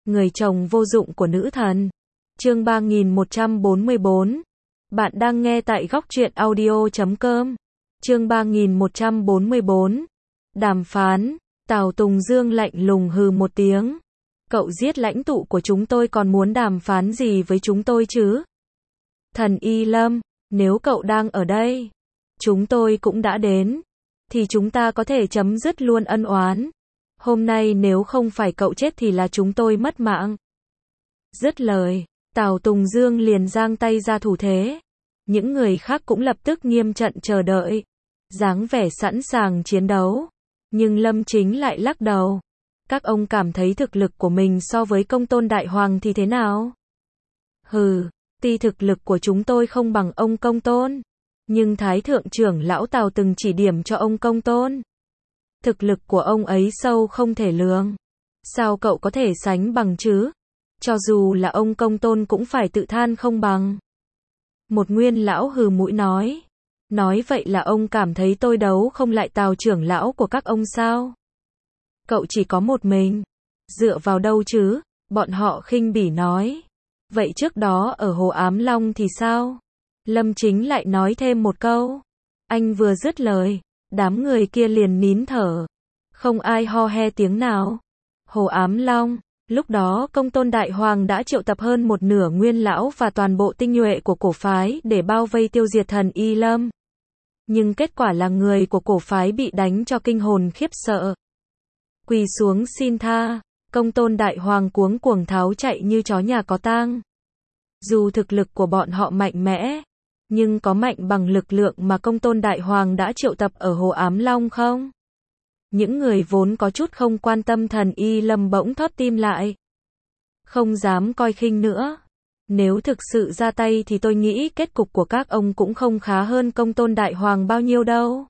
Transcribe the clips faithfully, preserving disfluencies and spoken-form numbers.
Người chồng vô dụng của nữ thần. Chương ba nghìn một trăm bốn mươi bốn. Bạn đang nghe tại góc truyện audio chấm com. Chương ba nghìn một trăm bốn mươi bốn. Đàm phán. Tào Tùng Dương lạnh lùng hừ một tiếng. Cậu giết lãnh tụ của chúng tôi còn muốn đàm phán gì với chúng tôi chứ? Thần Y Lâm, nếu cậu đang ở đây, chúng tôi cũng đã đến, thì chúng ta có thể chấm dứt luôn ân oán. Hôm nay nếu không phải cậu chết thì là chúng tôi mất mạng. Dứt lời, Tào Tùng Dương liền giang tay ra thủ thế. Những người khác cũng lập tức nghiêm trận chờ đợi, dáng vẻ sẵn sàng chiến đấu. Nhưng Lâm Chính lại lắc đầu. Các ông cảm thấy thực lực của mình so với Công Tôn Đại Hoàng thì thế nào? Hừ, tuy thực lực của chúng tôi không bằng ông Công Tôn, nhưng Thái Thượng trưởng lão Tào từng chỉ điểm cho ông Công Tôn. Thực lực của ông ấy sâu không thể lường. Sao cậu có thể sánh bằng chứ? Cho dù là ông Công Tôn cũng phải tự than không bằng. Một nguyên lão hừ mũi nói. Nói vậy là ông cảm thấy tôi đấu không lại Tào trưởng lão của các ông sao? Cậu chỉ có một mình. Dựa vào đâu chứ? Bọn họ khinh bỉ nói. Vậy trước đó ở Hồ Ám Long thì sao? Lâm Chính lại nói thêm một câu. Anh vừa dứt lời, đám người kia liền nín thở. Không ai ho he tiếng nào. Hồ Ám Long, lúc đó Công Tôn Đại Hoàng đã triệu tập hơn một nửa nguyên lão và toàn bộ tinh nhuệ của cổ phái để bao vây tiêu diệt Thần Y Lâm. Nhưng kết quả là người của cổ phái bị đánh cho kinh hồn khiếp sợ. Quỳ xuống xin tha, Công Tôn Đại Hoàng cuống cuồng tháo chạy như chó nhà có tang. Dù thực lực của bọn họ mạnh mẽ, nhưng có mạnh bằng lực lượng mà Công Tôn Đại Hoàng đã triệu tập ở Hồ Ám Long không? Những người vốn có chút không quan tâm Thần Y Lâm bỗng thót tim lại. Không dám coi khinh nữa. Nếu thực sự ra tay thì tôi nghĩ kết cục của các ông cũng không khá hơn Công Tôn Đại Hoàng bao nhiêu đâu.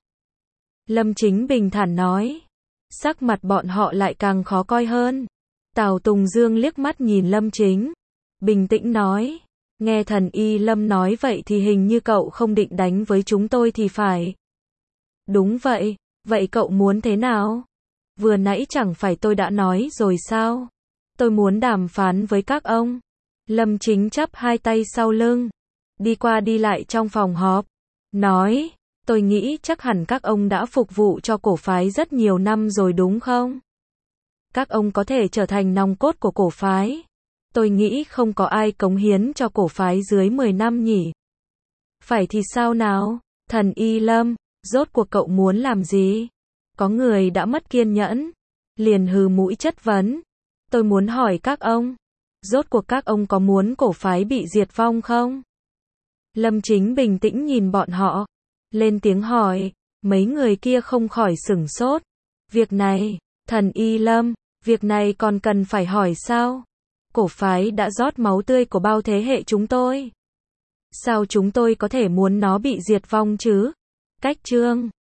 Lâm Chính bình thản nói. Sắc mặt bọn họ lại càng khó coi hơn. Tào Tùng Dương liếc mắt nhìn Lâm Chính, bình tĩnh nói. Nghe Thần Y Lâm nói vậy thì hình như cậu không định đánh với chúng tôi thì phải. Đúng vậy, vậy cậu muốn thế nào? Vừa nãy chẳng phải tôi đã nói rồi sao? Tôi muốn đàm phán với các ông. Lâm Chính chắp hai tay sau lưng, đi qua đi lại trong phòng họp, nói, tôi nghĩ chắc hẳn các ông đã phục vụ cho cổ phái rất nhiều năm rồi đúng không? Các ông có thể trở thành nòng cốt của cổ phái. Tôi nghĩ không có ai cống hiến cho cổ phái dưới mười năm nhỉ. Phải thì sao nào? Thần Y Lâm, rốt cuộc cậu muốn làm gì? Có người đã mất kiên nhẫn, liền hừ mũi chất vấn. Tôi muốn hỏi các ông, rốt cuộc các ông có muốn cổ phái bị diệt vong không? Lâm Chính bình tĩnh nhìn bọn họ, lên tiếng hỏi. Mấy người kia không khỏi sửng sốt. Việc này, Thần Y Lâm, việc này còn cần phải hỏi sao? Cổ phái đã rót máu tươi của bao thế hệ chúng tôi. Sao chúng tôi có thể muốn nó bị diệt vong chứ? Cách chương